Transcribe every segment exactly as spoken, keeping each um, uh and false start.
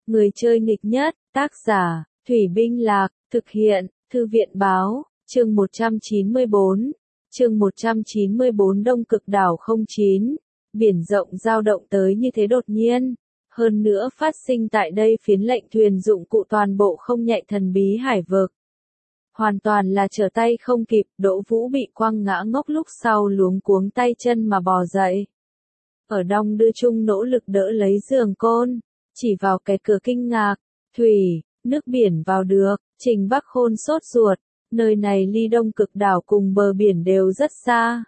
Người chơi nghịch nhất, tác giả, Thủy Binh Lạc, thực hiện, Thư viện Báo, chương một trăm chín mươi bốn. Chương một trăm chín mươi bốn Đông Cực đảo không chín. Biển rộng dao động tới như thế đột nhiên. Hơn nữa phát sinh tại đây phiến lệnh thuyền dụng cụ toàn bộ không nhạy thần bí hải vực. Hoàn toàn là trở tay không kịp, Đỗ Vũ bị quăng ngã ngốc lúc sau luống cuống tay chân mà bò dậy. Ở đong đưa chung nỗ lực đỡ lấy giường côn, chỉ vào cái cửa kinh ngạc, thủy, nước biển vào được, Trình Bắc Khôn sốt ruột, nơi này ly Đông Cực đảo cùng bờ biển đều rất xa.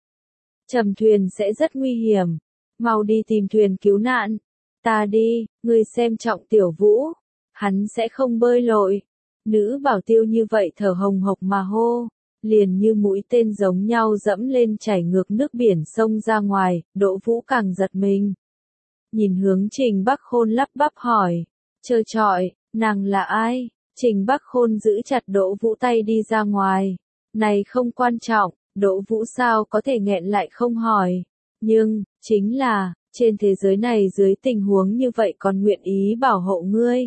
Trầm thuyền sẽ rất nguy hiểm, mau đi tìm thuyền cứu nạn. Ta đi, ngươi xem trọng Tiểu Vũ, hắn sẽ không bơi lội. Nữ bảo tiêu như vậy thở hồng hộc mà hô, liền như mũi tên giống nhau dẫm lên chảy ngược nước biển sông ra ngoài, Đỗ Vũ càng giật mình. Nhìn hướng Trình Bắc Khôn lắp bắp hỏi, trơ trọi, nàng là ai? Trình Bắc Khôn giữ chặt Đỗ Vũ tay đi ra ngoài. Này không quan trọng, Đỗ Vũ sao có thể nghẹn lại không hỏi. Nhưng, chính là, trên thế giới này dưới tình huống như vậy còn nguyện ý bảo hộ ngươi.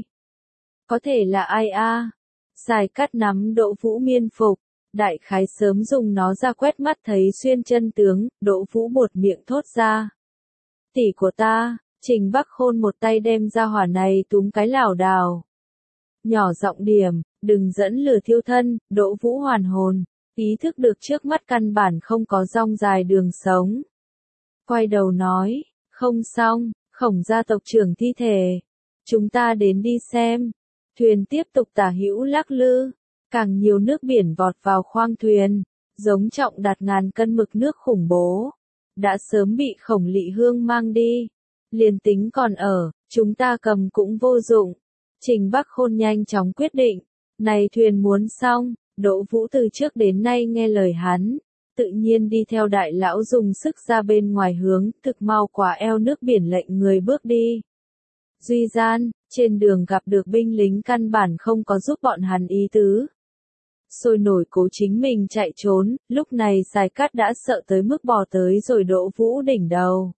Có thể là ai a? Dài cắt nắm Đỗ Vũ miên phục, đại khái sớm dùng nó ra quét mắt thấy xuyên chân tướng, Đỗ Vũ buột miệng thốt ra. Tỷ của ta, Trình Bắc Khôn một tay đem ra hỏa này túm cái lảo đảo. Nhỏ giọng điểm, đừng dẫn lửa thiêu thân, Đỗ Vũ hoàn hồn, ý thức được trước mắt căn bản không có rong dài đường sống. Quay đầu nói, không xong, Khổng gia tộc trưởng thi thể. Chúng ta đến đi xem. Thuyền tiếp tục tả hữu lắc lư, càng nhiều nước biển vọt vào khoang thuyền, giống trọng đạt ngàn cân mực nước khủng bố. Đã sớm bị Khổng Lị Hương mang đi. Liền tính còn ở, chúng ta cầm cũng vô dụng. Trình Bắc Khôn nhanh chóng quyết định, này thuyền muốn xong, Đỗ Vũ từ trước đến nay nghe lời hắn, tự nhiên đi theo đại lão dùng sức ra bên ngoài hướng, thực mau quả eo nước biển lệnh người bước đi. Duy gian, trên đường gặp được binh lính căn bản không có giúp bọn hắn ý tứ. Sôi nổi cố chính mình chạy trốn, lúc này Sài Cát đã sợ tới mức bò tới rồi Đỗ Vũ đỉnh đầu.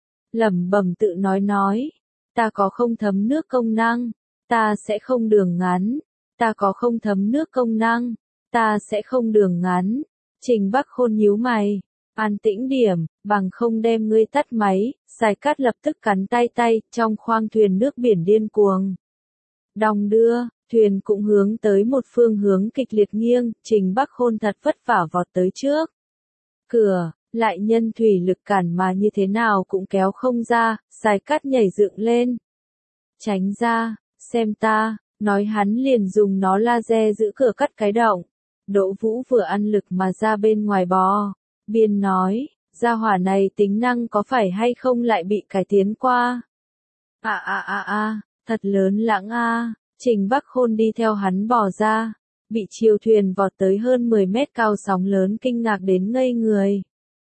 Lẩm bẩm tự nói nói, ta có không thấm nước công năng, ta sẽ không đường ngắn, ta có không thấm nước công năng, ta sẽ không đường ngắn. Trình Bắc Khôn nhíu mày, an tĩnh điểm, bằng không đem ngươi tắt máy. Sài Cát lập tức cắn tay tay, trong khoang thuyền nước biển điên cuồng. Đong đưa, thuyền cũng hướng tới một phương hướng kịch liệt nghiêng, Trình Bắc Khôn thật vất vả vọt tới trước. Cửa, lại nhân thủy lực cản mà như thế nào cũng kéo không ra, Sài Cát nhảy dựng lên. Tránh ra, xem ta, nói hắn liền dùng nó laser giữ cửa cắt cái động. Đỗ Vũ vừa ăn lực mà ra bên ngoài bò, biên nói, gia hỏa này tính năng có phải hay không lại bị cải tiến qua. À à à à, thật lớn lãng a. Trình Bắc Khôn đi theo hắn bò ra, bị chiều thuyền vọt tới hơn mười mét cao sóng lớn kinh ngạc đến ngây người.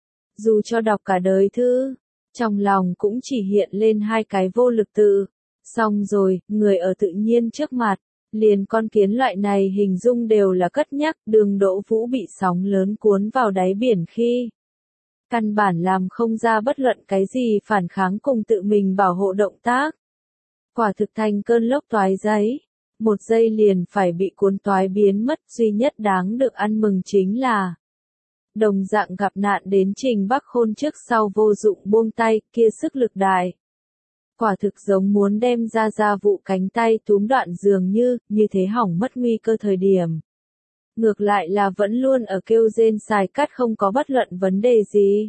Dù cho đọc cả đời thư, trong lòng cũng chỉ hiện lên hai cái vô lực tự. Xong rồi, người ở tự nhiên trước mặt, liền con kiến loại này hình dung đều là cất nhắc, đường Đỗ Vũ bị sóng lớn cuốn vào đáy biển khi. Căn bản làm không ra bất luận cái gì phản kháng cùng tự mình bảo hộ động tác. Quả thực thành cơn lốc toái giấy, một giây liền phải bị cuốn toái biến mất. Duy nhất đáng được ăn mừng chính là đồng dạng gặp nạn đến Trình Bắc Khôn trước sau vô dụng buông tay, kia sức lực đại. Quả thực giống muốn đem ra ra vụ cánh tay túm đoạn dường như, như thế hỏng mất nguy cơ thời điểm. Ngược lại là vẫn luôn ở kêu rên Sài Cát không có bất luận vấn đề gì.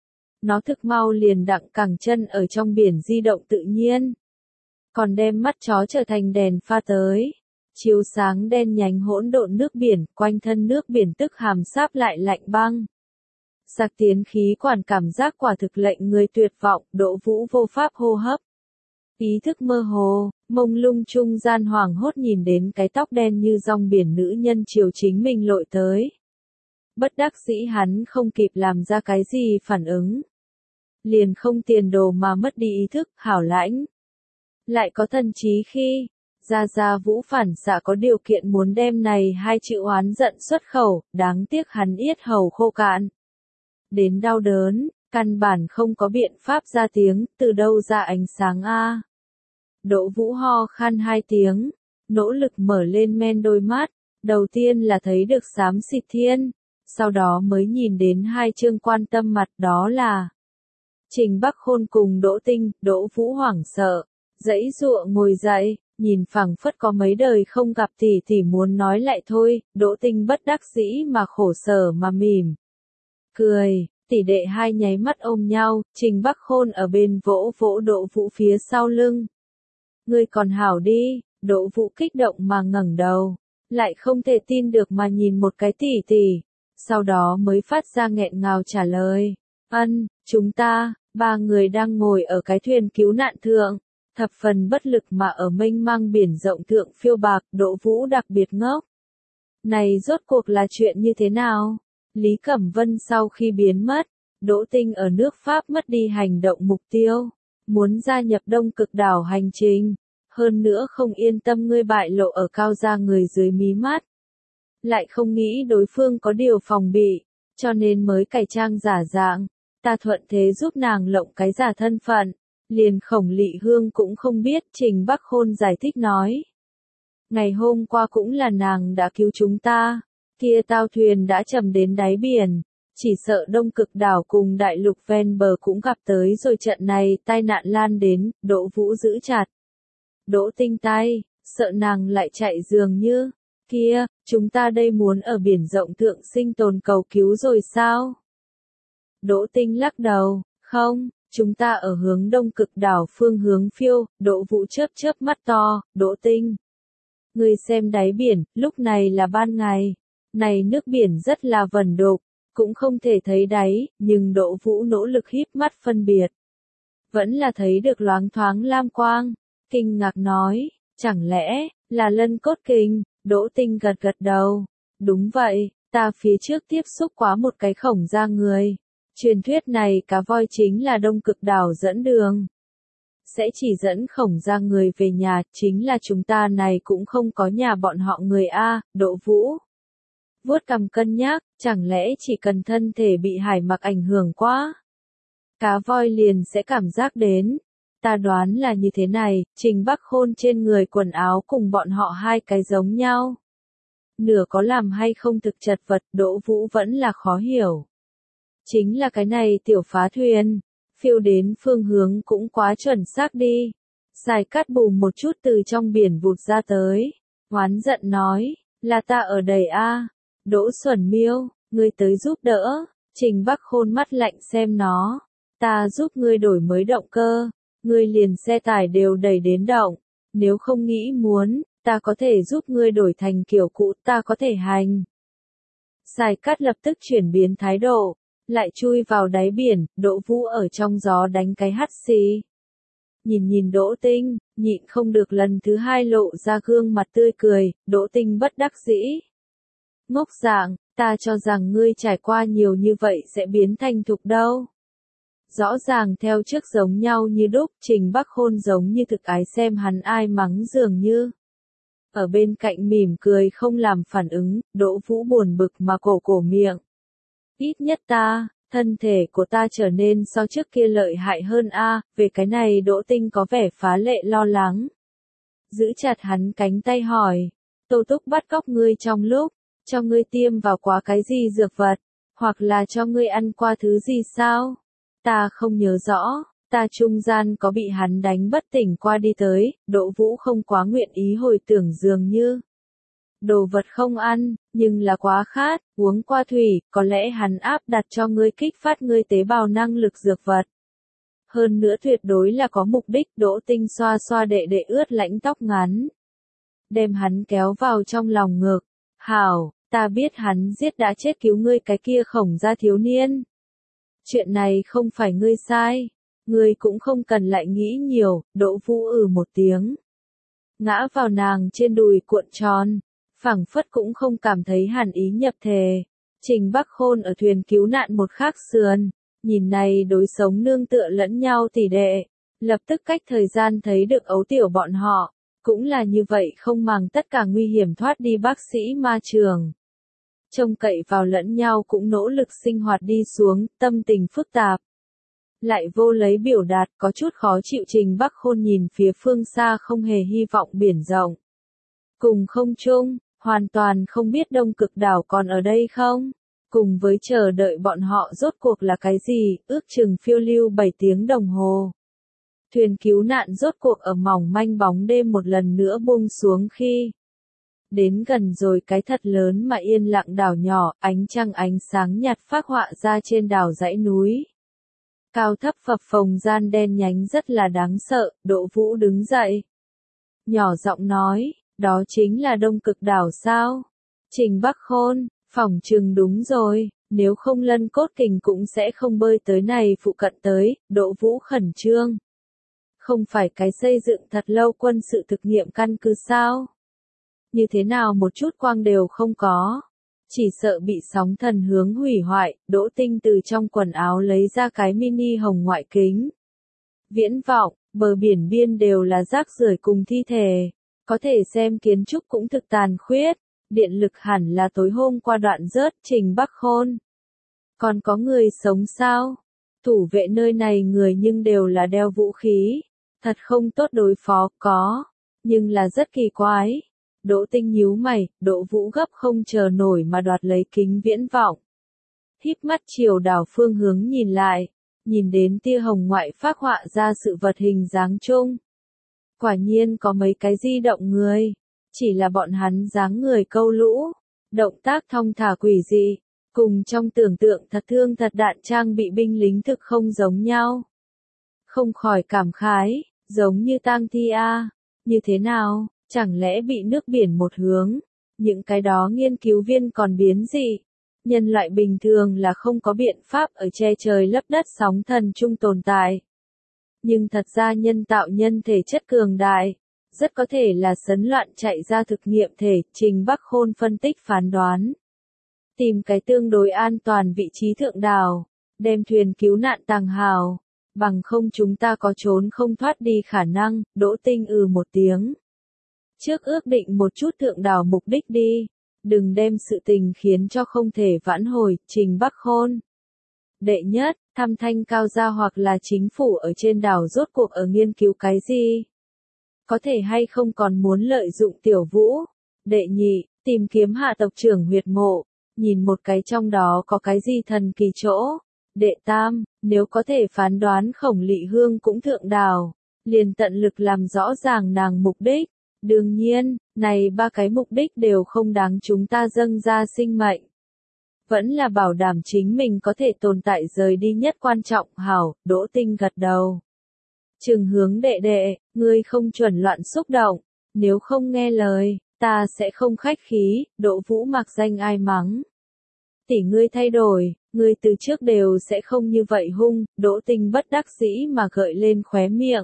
Nó thực mau liền đặng cẳng chân ở trong biển di động tự nhiên. Còn đem mắt chó trở thành đèn pha tới. Chiếu sáng đen nhánh hỗn độn nước biển, quanh thân nước biển tức hàm sáp lại lạnh băng. Sạc tiến khí quản cảm giác quả thực lệnh người tuyệt vọng, Đỗ Vũ vô pháp hô hấp. Ý thức mơ hồ, mông lung trung gian hoảng hốt nhìn đến cái tóc đen như rong biển nữ nhân chiều chính mình lội tới. Bất đắc dĩ hắn không kịp làm ra cái gì phản ứng. Liền không tiền đồ mà mất đi ý thức, hảo lãnh. Lại có thần trí khi, Gia Gia Vũ phản xạ có điều kiện muốn đem này hai chữ oán giận xuất khẩu, đáng tiếc hắn yết hầu khô cạn. Đến đau đớn, căn bản không có biện pháp ra tiếng, từ đâu ra ánh sáng a. Đỗ Vũ ho khan hai tiếng, nỗ lực mở lên men đôi mắt, đầu tiên là thấy được xám xịt thiên, sau đó mới nhìn đến hai chương quan tâm mặt, đó là Trình Bắc Khôn cùng Đỗ Tinh. Đỗ Vũ hoảng sợ, giãy giụa ngồi dậy, nhìn phảng phất có mấy đời không gặp tỷ tỷ muốn nói lại thôi. Đỗ Tinh bất đắc dĩ mà khổ sở mà mỉm cười, tỷ đệ hai nháy mắt ôm nhau, Trình Bắc Khôn ở bên vỗ vỗ Đỗ Vũ phía sau lưng. Ngươi còn hảo đi. Đỗ Vũ kích động mà ngẩng đầu, lại không thể tin được mà nhìn một cái tỷ tỷ, sau đó mới phát ra nghẹn ngào trả lời, ân, chúng ta, ba người đang ngồi ở cái thuyền cứu nạn thượng, thập phần bất lực mà ở mênh mang biển rộng thượng phiêu bạc. Đỗ Vũ đặc biệt ngốc. Này rốt cuộc là chuyện như thế nào? Lý Cẩm Vân sau khi biến mất, Đỗ Tinh ở nước Pháp mất đi hành động mục tiêu, muốn gia nhập Đông Cực đảo hành trình. Hơn nữa không yên tâm ngươi bại lộ ở Cao gia người dưới mí mắt. Lại không nghĩ đối phương có điều phòng bị, cho nên mới cải trang giả dạng. Ta thuận thế giúp nàng lộng cái giả thân phận. Liền Khổng Lị Hương cũng không biết. Trình Bắc Khôn giải thích nói. Ngày hôm qua cũng là nàng đã cứu chúng ta. Kia tao thuyền đã chầm đến đáy biển. Chỉ sợ Đông Cực đảo cùng đại lục ven bờ cũng gặp tới rồi, trận này tai nạn lan đến. Đỗ Vũ giữ chặt Đỗ Tinh tay, sợ nàng lại chạy dường như, kia, chúng ta đây muốn ở biển rộng thượng sinh tồn cầu cứu rồi sao? Đỗ Tinh lắc đầu, không, chúng ta ở hướng Đông Cực đảo phương hướng phiêu. Đỗ Vũ chớp chớp mắt to, Đỗ Tinh. Ngươi xem đáy biển, lúc này là ban ngày, này nước biển rất là vẩn đục, cũng không thể thấy đáy, nhưng Đỗ Vũ nỗ lực híp mắt phân biệt. Vẫn là thấy được loáng thoáng lam quang. Kinh ngạc nói, chẳng lẽ, là lân cốt kình? Đỗ Tinh gật gật đầu. Đúng vậy, ta phía trước tiếp xúc quá một cái khổng gia người. Truyền thuyết này cá voi chính là Đông Cực đảo dẫn đường. Sẽ chỉ dẫn khổng gia người về nhà, chính là chúng ta này cũng không có nhà bọn họ người A. Đỗ Vũ vuốt cằm cân nhắc, chẳng lẽ chỉ cần thân thể bị hải mặc ảnh hưởng quá, cá voi liền sẽ cảm giác đến. Ta đoán là như thế này, Trình Bắc Khôn trên người quần áo cùng bọn họ hai cái giống nhau. Nửa có làm hay không thực chật vật, Đỗ Vũ vẫn là khó hiểu. Chính là cái này tiểu phá thuyền, phiêu đến phương hướng cũng quá chuẩn xác đi. Xài Cát Bù một chút từ trong biển vụt ra tới, oán giận nói, là ta ở đầy a. Đỗ Xuẩn Miêu, ngươi tới giúp đỡ. Trình Bắc Khôn mắt lạnh xem nó, ta giúp ngươi đổi mới động cơ. Ngươi liền xe tải đều đẩy đến động, nếu không nghĩ muốn, ta có thể giúp ngươi đổi thành kiểu cũ, ta có thể hành. Xài Cát lập tức chuyển biến thái độ, lại chui vào đáy biển. Đỗ Vũ ở trong gió đánh cái hắt xì. Nhìn nhìn Đỗ Tinh, nhịn không được lần thứ hai lộ ra gương mặt tươi cười. Đỗ Tinh bất đắc dĩ. Ngốc dạng, ta cho rằng ngươi trải qua nhiều như vậy sẽ biến thành thục đâu. Rõ ràng theo trước giống nhau như đúc. Trình Bắc Khôn giống như thực ái xem hắn ai mắng dường như. Ở bên cạnh mỉm cười không làm phản ứng. Đỗ Vũ buồn bực mà cổ cổ miệng. Ít nhất ta, thân thể của ta trở nên so trước kia lợi hại hơn a. Về cái này Đỗ Tinh có vẻ phá lệ lo lắng. Giữ chặt hắn cánh tay hỏi. Tô Túc bắt cóc ngươi trong lúc, cho ngươi tiêm vào quá cái gì dược vật, hoặc là cho ngươi ăn qua thứ gì sao? Ta không nhớ rõ, ta trung gian có bị hắn đánh bất tỉnh qua đi tới. Đỗ Vũ không quá nguyện ý hồi tưởng dường như. Đồ vật không ăn, nhưng là quá khát, uống qua thủy, có lẽ hắn áp đặt cho ngươi kích phát ngươi tế bào năng lực dược vật. Hơn nữa tuyệt đối là có mục đích. Đỗ Tinh xoa xoa đệ đệ ướt lãnh tóc ngắn, đem hắn kéo vào trong lòng ngực. Hảo, ta biết hắn giết đã chết cứu ngươi cái kia khổng gia thiếu niên. Chuyện này không phải ngươi sai, ngươi cũng không cần lại nghĩ nhiều. Đỗ Vũ ừ một tiếng, ngã vào nàng trên đùi cuộn tròn, phảng phất cũng không cảm thấy hàn ý nhập thể. Trình Bắc Khôn ở thuyền cứu nạn một khác sườn, nhìn này đối sống nương tựa lẫn nhau tỷ đệ, lập tức cách thời gian thấy được ấu tiểu bọn họ, cũng là như vậy không màng tất cả nguy hiểm thoát đi bác sĩ ma trường. Trông cậy vào lẫn nhau cũng nỗ lực sinh hoạt đi xuống, tâm tình phức tạp. lại vô lấy biểu đạt, có chút khó chịu. Trình Bắc Khôn nhìn phía phương xa không hề hy vọng biển rộng. Cùng không trung, hoàn toàn không biết Đông Cực đảo còn ở đây không? Cùng với chờ đợi bọn họ rốt cuộc là cái gì, ước chừng phiêu lưu bảy tiếng đồng hồ. Thuyền cứu nạn rốt cuộc ở mỏng manh bóng đêm một lần nữa buông xuống khi đến gần rồi cái thật lớn mà yên lặng đảo nhỏ, ánh trăng ánh sáng nhạt phác họa ra trên đảo dãy núi. Cao thấp phập phồng gian đen nhánh rất là đáng sợ. Đỗ Vũ đứng dậy, nhỏ giọng nói, đó chính là Đông Cực đảo sao? Trình Bắc Khôn, phỏng chừng đúng rồi, nếu không Lân Cốt Kình cũng sẽ không bơi tới này phụ cận tới. Đỗ Vũ khẩn trương. Không phải cái xây dựng thật lâu quân sự thực nghiệm căn cứ sao? Như thế nào một chút quang đều không có. Chỉ sợ bị sóng thần hướng hủy hoại. Đỗ Tinh từ trong quần áo lấy ra cái mini hồng ngoại kính. Viễn vọng, bờ biển biên đều là rác rưởi cùng thi thể. Có thể xem kiến trúc cũng thực tàn khuyết. Điện lực hẳn là tối hôm qua đoạn rớt. Trình Bắc Khôn, còn có người sống sao? Thủ vệ nơi này người nhưng đều là đeo vũ khí. Thật không tốt đối phó, có. Nhưng là rất kỳ quái. Đỗ Tinh nhíu mày, Đỗ Vũ gấp không chờ nổi mà đoạt lấy kính viễn vọng. Híp mắt chiều đảo phương hướng nhìn lại. Nhìn đến tia hồng ngoại phác họa ra sự vật hình dáng chung. Quả nhiên có mấy cái di động người. Chỉ là bọn hắn dáng người câu lũ. Động tác thong thả quỷ dị. Cùng trong tưởng tượng thật thương thật đạn trang bị binh lính thực không giống nhau. Không khỏi cảm khái, giống như tang thi a. Như thế nào, chẳng lẽ bị nước biển một hướng? Những cái đó nghiên cứu viên còn biến dị. Nhân loại bình thường là không có biện pháp ở che trời lấp đất sóng thần chung tồn tại. Nhưng thật ra nhân tạo nhân thể chất cường đại. Rất có thể là sấn loạn chạy ra thực nghiệm thể. Trình Bắc Khôn phân tích phán đoán. Tìm cái tương đối an toàn vị trí thượng đảo. Đem thuyền cứu nạn tàng hào. Bằng không chúng ta có trốn không thoát đi khả năng. Đỗ Tinh ừ một tiếng. Trước ước định một chút thượng đảo mục đích đi. Đừng đem sự tình khiến cho không thể vãn hồi. Trình Bắc Khôn. Đệ nhất, thăm Thanh Cao gia hoặc là chính phủ ở trên đảo rốt cuộc ở nghiên cứu cái gì? Có thể hay không còn muốn lợi dụng Tiểu Vũ? Đệ nhị, tìm kiếm hạ tộc trưởng huyệt mộ. Nhìn một cái trong đó có cái gì thần kỳ chỗ. Đệ tam, nếu có thể phán đoán Khổng Lị Hương cũng thượng đảo, liền tận lực làm rõ ràng nàng mục đích. Đương nhiên, này ba cái mục đích đều không đáng chúng ta dâng ra sinh mệnh. Vẫn là bảo đảm chính mình có thể tồn tại rời đi nhất quan trọng. Hảo, Đỗ Tinh gật đầu. Trừng hướng đệ đệ, ngươi không chuẩn loạn xúc động. Nếu không nghe lời, ta sẽ không khách khí. Đỗ Vũ mặc danh ai mắng. Tỷ ngươi thay đổi, ngươi từ trước đều sẽ không như vậy hung. Đỗ Tinh bất đắc dĩ mà gợi lên khóe miệng.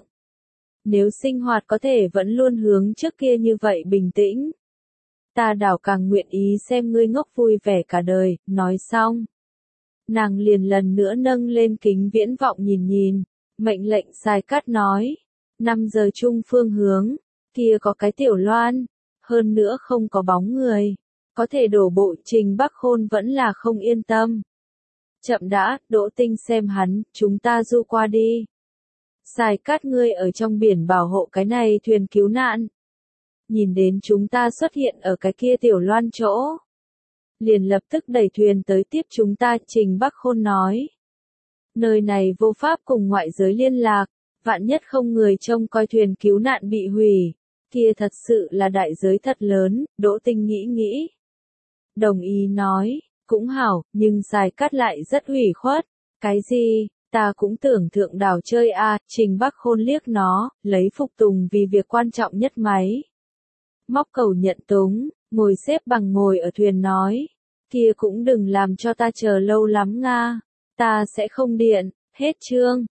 Nếu sinh hoạt có thể vẫn luôn hướng trước kia như vậy bình tĩnh. Ta đảo càng nguyện ý xem ngươi ngốc vui vẻ cả đời. Nói xong, nàng liền lần nữa nâng lên kính viễn vọng nhìn nhìn. Mệnh lệnh Sai Cát nói. năm giờ chung phương hướng. Kia có cái Tiểu Loan. Hơn nữa không có bóng người. Có thể đổ bộ. Trình Bắc Khôn vẫn là không yên tâm. Chậm đã, Đỗ Tinh xem hắn, chúng ta du qua đi. Sai Cát ngươi ở trong biển bảo hộ cái này thuyền cứu nạn. Nhìn đến chúng ta xuất hiện ở cái kia Tiểu Loan chỗ. Liền lập tức đẩy thuyền tới tiếp chúng ta. Trình Bắc Khôn nói. Nơi này vô pháp cùng ngoại giới liên lạc. Vạn nhất không người trông coi thuyền cứu nạn bị hủy. Kia thật sự là đại giới thật lớn. Đỗ Tinh nghĩ nghĩ. Đồng ý nói. Cũng hảo, nhưng Sai Cát lại rất hủy khuất. Cái gì? Ta cũng tưởng thượng đảo chơi a. À, Trình Bắc Khôn liếc nó, lấy phục tùng vì việc quan trọng nhất máy. Móc cầu nhận túng, ngồi xếp bằng ngồi ở thuyền nói. Kia cũng đừng làm cho ta chờ lâu lắm nga. Ta sẽ không điện, hết chương.